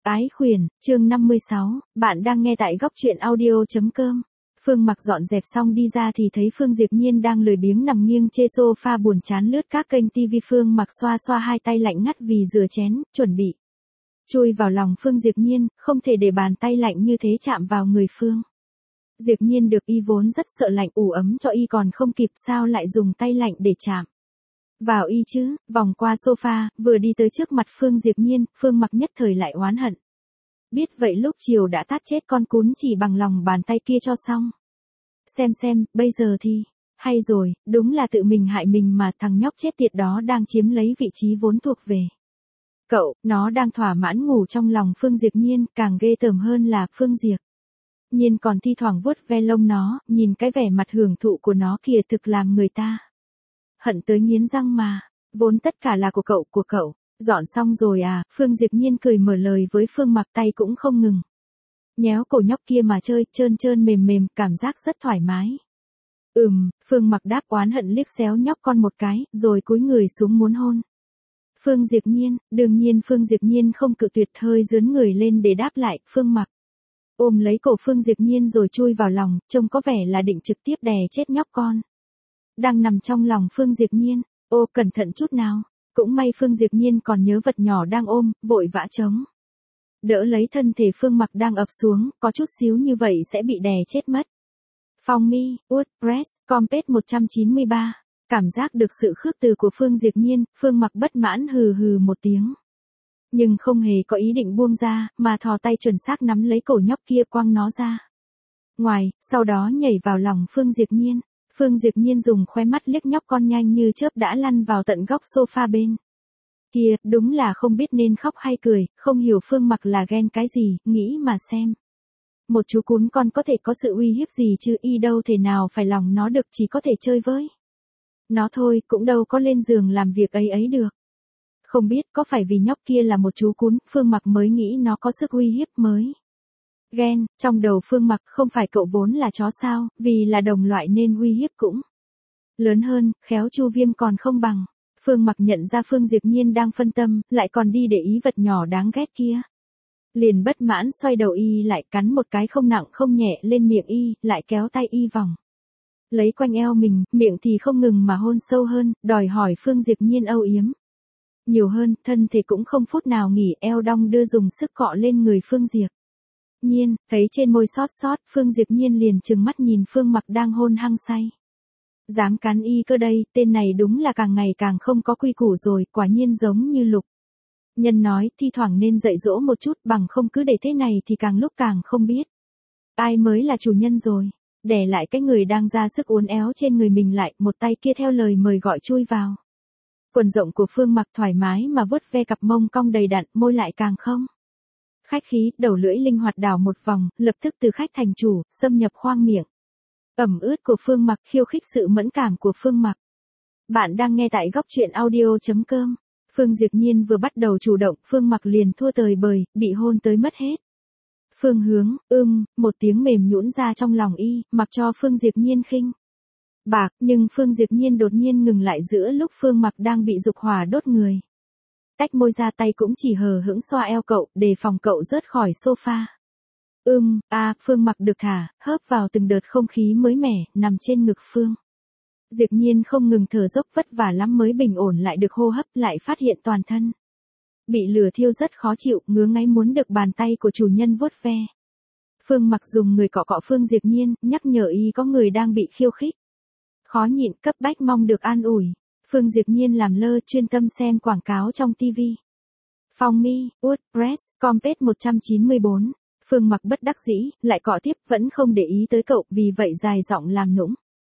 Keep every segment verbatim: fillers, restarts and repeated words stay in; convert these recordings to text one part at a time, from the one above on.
Ái Khuyển, chương năm mươi sáu, bạn đang nghe tại góc truyện audio.com. Phương Mặc dọn dẹp xong đi ra thì thấy Phương Diệp Nhiên đang lười biếng nằm nghiêng trên sofa buồn chán lướt các kênh ti vi. Phương Mặc xoa xoa hai tay lạnh ngắt vì rửa chén, chuẩn bị chui vào lòng Phương Diệp Nhiên, không thể để bàn tay lạnh như thế chạm vào người Phương. Diệp Nhiên được y vốn rất sợ lạnh, ủ ấm cho y còn không kịp sao lại dùng tay lạnh để chạm vào y chứ. Vòng qua sofa, vừa đi tới trước mặt Phương Diệp Nhiên, Phương Mặc nhất thời lại oán hận. Biết vậy lúc chiều đã tát chết con cún chỉ bằng lòng bàn tay kia cho xong. Xem xem, bây giờ thì, hay rồi, đúng là tự mình hại mình mà, thằng nhóc chết tiệt đó đang chiếm lấy vị trí vốn thuộc về cậu, nó đang thỏa mãn ngủ trong lòng Phương Diệp Nhiên, càng ghê tởm hơn là Phương Diệp Nhiên còn thi thoảng vuốt ve lông nó, nhìn cái vẻ mặt hưởng thụ của nó kìa, thực làm người ta hận tới nghiến răng mà. Vốn tất cả là của cậu, của cậu. Dọn xong rồi à? Phương Diệp Nhiên cười mở lời với Phương Mặc, tay cũng không ngừng nhéo cổ nhóc kia mà chơi, trơn trơn mềm mềm, cảm giác rất thoải mái. Ừm, Phương Mặc đáp oán hận liếc xéo nhóc con một cái, rồi cúi người xuống muốn hôn Phương Diệp Nhiên. Đương nhiên Phương Diệp Nhiên không cự tuyệt, hơi dướn người lên để đáp lại. Phương Mặc ôm lấy cổ Phương Diệp Nhiên rồi chui vào lòng, trông có vẻ là định trực tiếp đè chết nhóc con đang nằm trong lòng Phương Diệp Nhiên. Ô, cẩn thận chút nào. Cũng may Phương Diệp Nhiên còn nhớ vật nhỏ đang ôm, vội vã chống đỡ lấy thân thể Phương Mặc đang ập xuống, có chút xíu như vậy sẽ bị đè chết mất. Phong mi, WordPress, Compet một trăm chín mươi ba. Cảm giác được sự khước từ của Phương Diệp Nhiên, Phương Mặc bất mãn hừ hừ một tiếng. Nhưng không hề có ý định buông ra, mà thò tay chuẩn xác nắm lấy cổ nhóc kia, quăng nó ra ngoài, sau đó nhảy vào lòng Phương Diệp Nhiên. Phương Diệp Nhiên dùng khóe mắt liếc nhóc con, nhanh như chớp đã lăn vào tận góc sofa bên kia, đúng là không biết nên khóc hay cười, không hiểu Phương Mặc là ghen cái gì, nghĩ mà xem. Một chú cún con có thể có sự uy hiếp gì chứ, y đâu thể nào phải lòng nó được, chỉ có thể chơi với nó thôi, cũng đâu có lên giường làm việc ấy ấy được. Không biết có phải vì nhóc kia là một chú cún, Phương Mặc mới nghĩ nó có sức uy hiếp mới ghen. Trong đầu Phương Mặc, không phải cậu vốn là chó sao, vì là đồng loại nên uy hiếp cũng lớn hơn, khéo Chu Viêm còn không bằng. Phương Mặc nhận ra Phương Diệp Nhiên đang phân tâm, lại còn đi để ý vật nhỏ đáng ghét kia. Liền bất mãn xoay đầu y lại, cắn một cái không nặng không nhẹ lên miệng y, lại kéo tay y vòng lấy quanh eo mình, miệng thì không ngừng mà hôn sâu hơn, đòi hỏi Phương Diệp Nhiên âu yếm nhiều hơn, thân thể cũng không phút nào nghỉ, eo đong đưa dùng sức cọ lên người Phương Diệp Nhiên. Thấy trên môi xót xót, Phương Diệp Nhiên liền trừng mắt nhìn Phương Mặc đang hôn hăng say. Dám cắn y cơ đây, tên này đúng là càng ngày càng không có quy củ rồi, quả nhiên giống như Lục Nhân nói, thi thoảng nên dạy dỗ một chút, bằng không cứ để thế này thì càng lúc càng không biết ai mới là chủ nhân rồi. Đè lại cái người đang ra sức uốn éo trên người mình lại, một tay kia theo lời mời gọi chui vào quần rộng của Phương Mặc, thoải mái mà vuốt ve cặp mông cong đầy đặn, môi lại càng không khách khí, đầu lưỡi linh hoạt đảo một vòng, lập tức từ khách thành chủ, xâm nhập khoang miệng ẩm ướt của Phương Mặc, khiêu khích sự mẫn cảm của Phương Mặc. Bạn đang nghe tại góc truyện audio.com. Phương Diệp Nhiên vừa bắt đầu chủ động, Phương Mặc liền thua tời bời, bị hôn tới mất hết phương hướng. Ưm, một tiếng mềm nhũn ra trong lòng y, mặc cho Phương Diệp Nhiên khinh bạc, nhưng Phương Diệp Nhiên đột nhiên ngừng lại giữa lúc Phương Mặc đang bị dục hỏa đốt người. Tách môi ra, tay cũng chỉ hờ hững xoa eo cậu, đề phòng cậu rớt khỏi sofa. Ưm, a, à, Phương Mặc được thả, hớp vào từng đợt không khí mới mẻ, nằm trên ngực Phương Diệp Nhiên không ngừng thở dốc, vất vả lắm mới bình ổn lại được hô hấp, lại phát hiện toàn thân bị lửa thiêu rất khó chịu, ngứa ngáy muốn được bàn tay của chủ nhân vuốt ve. Phương Mặc dùng người cọ cọ Phương Diệp Nhiên, nhắc nhở y có người đang bị khiêu khích khó nhịn, cấp bách mong được an ủi. Phương Diệp Nhiên làm lơ, chuyên tâm xem quảng cáo trong ti vi. Phong mi, WordPress, Compet một trăm chín mươi bốn. Phương Mặc bất đắc dĩ, lại cọ tiếp, vẫn không để ý tới cậu, vì vậy dài giọng làm nũng.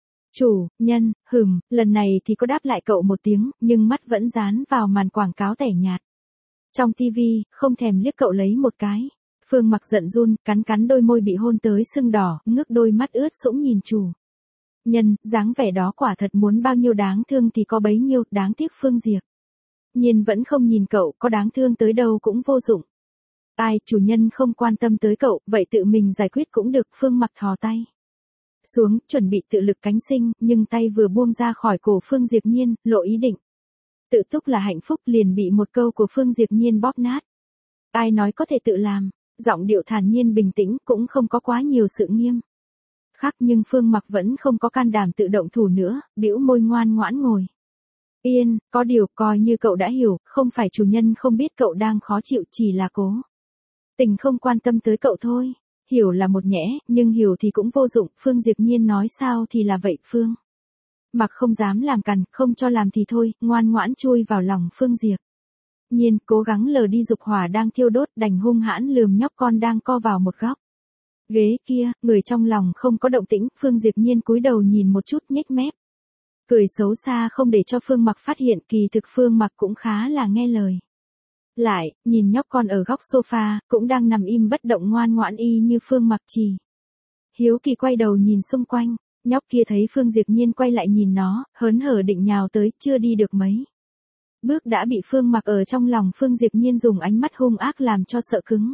Chủ nhân, hừm, lần này thì có đáp lại cậu một tiếng, nhưng mắt vẫn dán vào màn quảng cáo tẻ nhạt trong ti vi, không thèm liếc cậu lấy một cái. Phương Mặc giận run, cắn cắn đôi môi bị hôn tới sưng đỏ, ngước đôi mắt ướt sũng nhìn chủ nhân, dáng vẻ đó quả thật muốn bao nhiêu đáng thương thì có bấy nhiêu, đáng tiếc Phương Diệp Nhiên vẫn không nhìn cậu, có đáng thương tới đâu cũng vô dụng. Ai, chủ nhân không quan tâm tới cậu, vậy tự mình giải quyết cũng được. Phương Mặc thò tay xuống, chuẩn bị tự lực cánh sinh, nhưng tay vừa buông ra khỏi cổ Phương Diệp Nhiên, lộ ý định tự túc là hạnh phúc, liền bị một câu của Phương Diệp Nhiên bóp nát. Ai nói có thể tự làm, giọng điệu thản nhiên bình tĩnh cũng không có quá nhiều sự nghiêm khắc, nhưng Phương Mặc vẫn không có can đảm tự động thủ nữa, bĩu môi ngoan ngoãn ngồi yên, có điều coi như cậu đã hiểu, không phải chủ nhân không biết cậu đang khó chịu, chỉ là cố tình không quan tâm tới cậu thôi. Hiểu là một nhẽ, nhưng hiểu thì cũng vô dụng, Phương Diệp Nhiên nói sao thì là vậy. Phương Mặc không dám làm cằn, không cho làm thì thôi, ngoan ngoãn chui vào lòng Phương Diệp Nhiên, cố gắng lờ đi dục hỏa đang thiêu đốt, đành hung hãn lườm nhóc con đang co vào một góc ghế kia, người trong lòng không có động tĩnh. Phương Diệp Nhiên cúi đầu nhìn một chút, nhếch mép cười xấu xa không để cho Phương Mặc phát hiện, kỳ thực Phương Mặc cũng khá là nghe lời. Lại, nhìn nhóc con ở góc sofa, cũng đang nằm im bất động ngoan ngoãn y như Phương Mặc chỉ. Hiếu kỳ quay đầu nhìn xung quanh, nhóc kia thấy Phương Diệp Nhiên quay lại nhìn nó, hớn hở định nhào tới, chưa đi được mấy bước đã bị Phương Mặc ở trong lòng Phương Diệp Nhiên dùng ánh mắt hung ác làm cho sợ cứng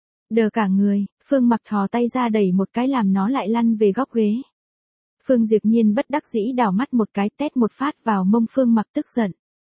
đờ cả người. Phương Mặc thò tay ra đẩy một cái làm nó lại lăn về góc ghế. Phương Diệp Nhiên bất đắc dĩ đảo mắt một cái, tét một phát vào mông Phương Mặc, tức giận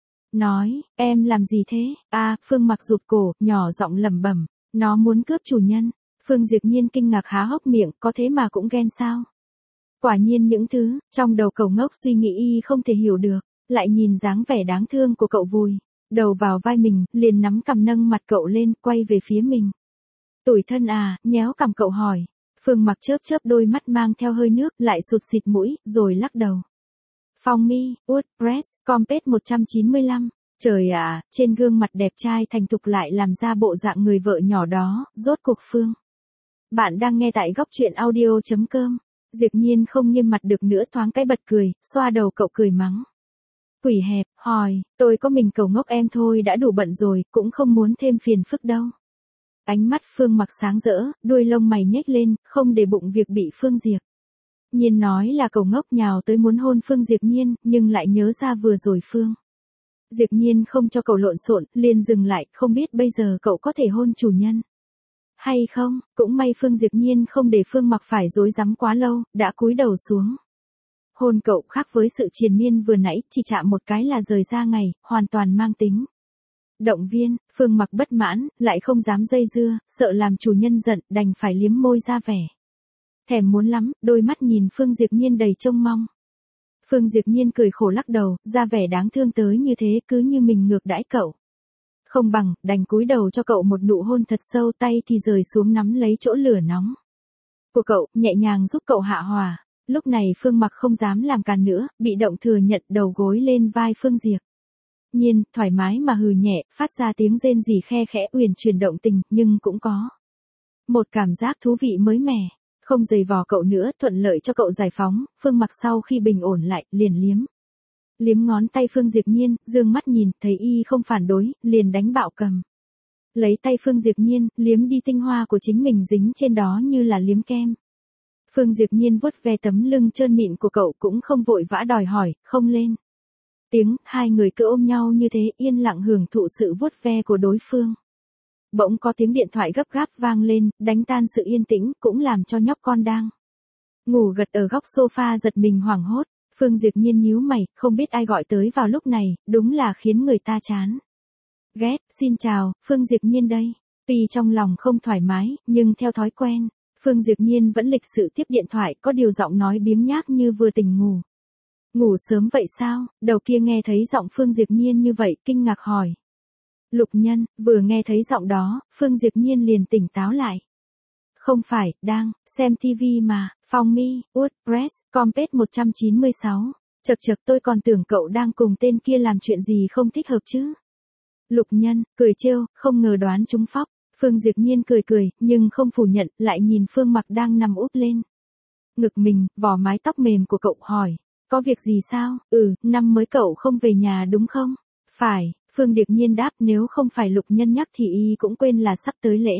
nói, em làm gì thế? A, à, Phương Mặc rụt cổ, nhỏ giọng lẩm bẩm, nó muốn cướp chủ nhân. Phương Diệp Nhiên kinh ngạc há hốc miệng, có thế mà cũng ghen sao? Quả nhiên những thứ trong đầu cậu ngốc suy nghĩ y không thể hiểu được, lại nhìn dáng vẻ đáng thương của cậu vùi đầu vào vai mình, liền nắm cằm nâng mặt cậu lên, quay về phía mình. Tủi thân à, nhéo cằm cậu hỏi. Phương Mặc chớp chớp đôi mắt mang theo hơi nước, lại sụt xịt mũi, rồi lắc đầu. Phong mi, Wood, Press, Compet một trăm chín mươi lăm. Trời ạ, trên gương mặt đẹp trai thành thục lại làm ra bộ dạng người vợ nhỏ đó, rốt cuộc Phương. Bạn đang nghe tại góc truyện audio chấm com. Diệp Nhiên không nghiêm mặt được nữa, thoáng cái bật cười, xoa đầu cậu cười mắng. Quỷ hẹp, hỏi, tôi có mình cậu ngốc em thôi đã đủ bận rồi, cũng không muốn thêm phiền phức đâu. Ánh mắt Phương Mặc sáng rỡ, đuôi lông mày nhếch lên, không để bụng việc bị Phương Diệp Nhiên nói là cậu ngốc nhào tới muốn hôn Phương Diệp Nhiên, nhưng lại nhớ ra vừa rồi Phương Diệp Nhiên không cho cậu lộn xộn, liền dừng lại, không biết bây giờ cậu có thể hôn chủ nhân hay không. Cũng may Phương Diệp Nhiên không để Phương Mặc phải rối rắm quá lâu, đã cúi đầu xuống. Hôn cậu khác với sự triền miên vừa nãy, chỉ chạm một cái là rời ra ngày, hoàn toàn mang tính động viên. Phương Mặc bất mãn, lại không dám dây dưa, sợ làm chủ nhân giận, đành phải liếm môi ra vẻ thèm muốn lắm, đôi mắt nhìn Phương Diệp Nhiên đầy trông mong. Phương Diệp Nhiên cười khổ lắc đầu, ra vẻ đáng thương tới như thế, cứ như mình ngược đãi cậu. Không bằng, đành cúi đầu cho cậu một nụ hôn thật sâu, tay thì rời xuống nắm lấy chỗ lửa nóng của cậu, nhẹ nhàng giúp cậu hạ hòa. Lúc này Phương Mặc không dám làm càn nữa, bị động thừa nhận, đầu gối lên vai Phương Diệp Nhiên, thoải mái mà hừ nhẹ, phát ra tiếng rên rỉ khe khẽ uyển chuyển động tình, nhưng cũng có một cảm giác thú vị mới mẻ. Không giày vò cậu nữa, thuận lợi cho cậu giải phóng. Phương Mặc sau khi bình ổn lại, liền liếm liếm ngón tay Phương Diệp Nhiên, dương mắt nhìn, thấy y không phản đối, liền đánh bạo cầm lấy tay Phương Diệp Nhiên, liếm đi tinh hoa của chính mình dính trên đó như là liếm kem. Phương Diệp Nhiên vuốt ve tấm lưng trơn mịn của cậu, cũng không vội vã đòi hỏi, không lên tiếng, hai người cứ ôm nhau như thế, yên lặng hưởng thụ sự vuốt ve của đối phương. Bỗng có tiếng điện thoại gấp gáp vang lên, đánh tan sự yên tĩnh, cũng làm cho nhóc con đang ngủ gật ở góc sofa giật mình hoảng hốt. Phương Diệp Nhiên nhíu mày, không biết ai gọi tới vào lúc này, đúng là khiến người ta chán ghét. Xin chào, Phương Diệp Nhiên đây. Tuy trong lòng không thoải mái, nhưng theo thói quen, Phương Diệp Nhiên vẫn lịch sự tiếp điện thoại, có điều giọng nói biếng nhác như vừa tỉnh ngủ. Ngủ sớm vậy sao? Đầu kia nghe thấy giọng Phương Diệp Nhiên như vậy, kinh ngạc hỏi. Lục Nhân. Vừa nghe thấy giọng đó, Phương Diệp Nhiên liền tỉnh táo lại. Không phải, đang xem tivi mà. Phong mi, Wood, Press, Compet một trăm chín mươi sáu. Chật chật, tôi còn tưởng cậu đang cùng tên kia làm chuyện gì không thích hợp chứ. Lục Nhân, cười trêu, không ngờ đoán trúng phóc. Phương Diệp Nhiên cười cười, nhưng không phủ nhận, lại nhìn Phương Mặc đang nằm úp lên ngực mình, vò mái tóc mềm của cậu, hỏi. Có việc gì sao? Ừ, năm mới cậu không về nhà đúng không? Phải, Phương Diệp Nhiên đáp, nếu không phải Lục Nhân nhắc thì y cũng quên là sắp tới lễ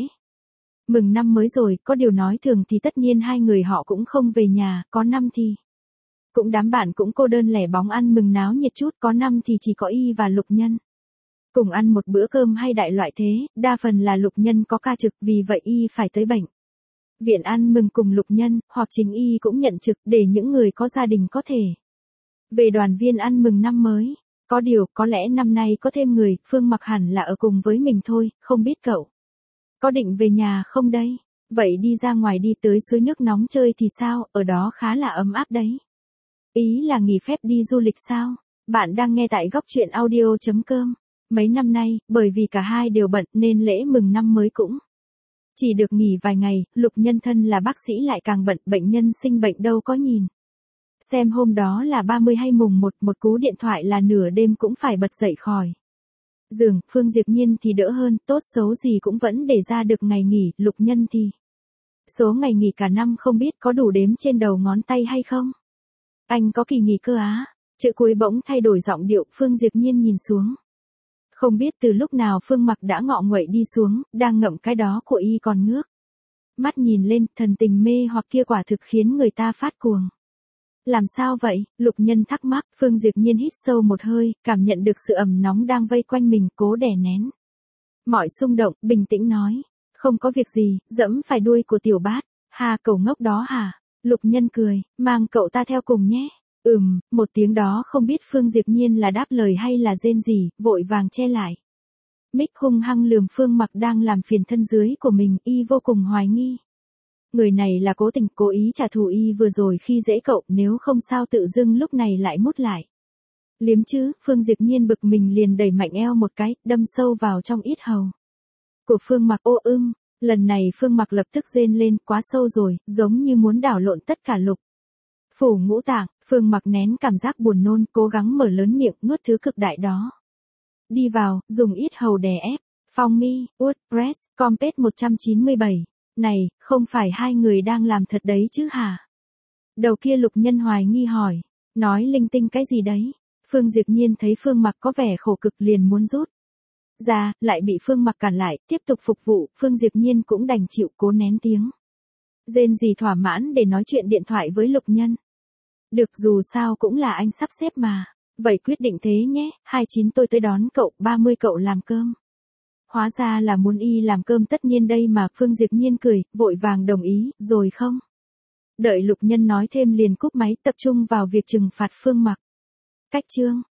mừng năm mới rồi, có điều nói thường thì tất nhiên hai người họ cũng không về nhà, có năm thì cũng đám bạn cũng cô đơn lẻ bóng ăn mừng náo nhiệt chút, có năm thì chỉ có y và Lục Nhân cùng ăn một bữa cơm hay đại loại thế, đa phần là Lục Nhân có ca trực, vì vậy y phải tới bệnh viện ăn mừng cùng Lục Nhân, hoặc chính y cũng nhận trực để những người có gia đình có thể về đoàn viên ăn mừng năm mới. Có điều, có lẽ năm nay có thêm người, Phương Mặc hẳn là ở cùng với mình thôi, không biết cậu Có định về nhà không đây? Vậy đi ra ngoài đi tới suối nước nóng chơi thì sao, ở đó khá là ấm áp đấy. Ý là nghỉ phép đi du lịch sao? Bạn đang nghe tại góc chuyện audio.com. Mấy năm nay, bởi vì cả hai đều bận nên lễ mừng năm mới cũng chỉ được nghỉ vài ngày, Lục Nhân thân là bác sĩ lại càng bận, bệnh nhân sinh bệnh đâu có nhìn. Xem hôm đó là ba mươi hay mùng một, một cú điện thoại là nửa đêm cũng phải bật dậy khỏi giường. Phương Diệp Nhiên thì đỡ hơn, tốt xấu gì cũng vẫn để ra được ngày nghỉ, Lục Nhân thì số ngày nghỉ cả năm không biết có đủ đếm trên đầu ngón tay hay không. Anh có kỳ nghỉ cơ á? Chữ cuối bỗng thay đổi giọng điệu, Phương Diệp Nhiên nhìn xuống. Không biết từ lúc nào Phương Mặc đã ngọ nguậy đi xuống, đang ngậm cái đó của y còn ngước mắt nhìn lên, thần tình mê hoặc kia quả thực khiến người ta phát cuồng. Làm sao vậy? Lục Nhân thắc mắc. Phương Diệp Nhiên hít sâu một hơi, cảm nhận được sự ẩm nóng đang vây quanh mình, cố đè nén mọi xung động, bình tĩnh nói. Không có việc gì, dẫm phải đuôi của tiểu bát. Hà, cậu ngốc đó hả? Lục Nhân cười, mang cậu ta theo cùng nhé. Ừm, một tiếng đó không biết Phương Diệp Nhiên là đáp lời hay là rên gì, vội vàng che lại. Mic hung hăng lườm Phương Mặc đang làm phiền thân dưới của mình, y vô cùng hoài nghi. Người này là cố tình, cố ý trả thù y vừa rồi khi dễ cậu, nếu không sao tự dưng lúc này lại mút lại. Liếm chứ, Phương Diệp Nhiên bực mình liền đẩy mạnh eo một cái, đâm sâu vào trong yết hầu của Phương Mặc. Ô ưng, lần này Phương Mặc lập tức rên lên, quá sâu rồi, giống như muốn đảo lộn tất cả lục phủ ngũ tạng. Phương Mặc nén cảm giác buồn nôn, cố gắng mở lớn miệng, nuốt thứ cực đại đó đi vào, dùng yết hầu đè ép. Phong mi, WordPress, Compet một trăm chín mươi bảy. Này, không phải hai người đang làm thật đấy chứ hả? Đầu kia Lục Nhân hoài nghi hỏi. Nói linh tinh cái gì đấy? Phương Diệp Nhiên thấy Phương Mặc có vẻ khổ cực liền muốn rút ra, lại bị Phương Mặc cản lại, tiếp tục phục vụ. Phương Diệp Nhiên cũng đành chịu, cố nén tiếng rên gì thỏa mãn để nói chuyện điện thoại với Lục Nhân. Được, dù sao cũng là anh sắp xếp mà. Vậy quyết định thế nhé, hai mươi chín tôi tới đón cậu, ba mươi cậu làm cơm. Hóa ra là muốn y làm cơm tất nhiên đây mà. Phương Diệp Nhiên cười, vội vàng đồng ý, rồi không đợi Lục Nhân nói thêm liền cúp máy, tập trung vào việc trừng phạt Phương Mặc. Cách chương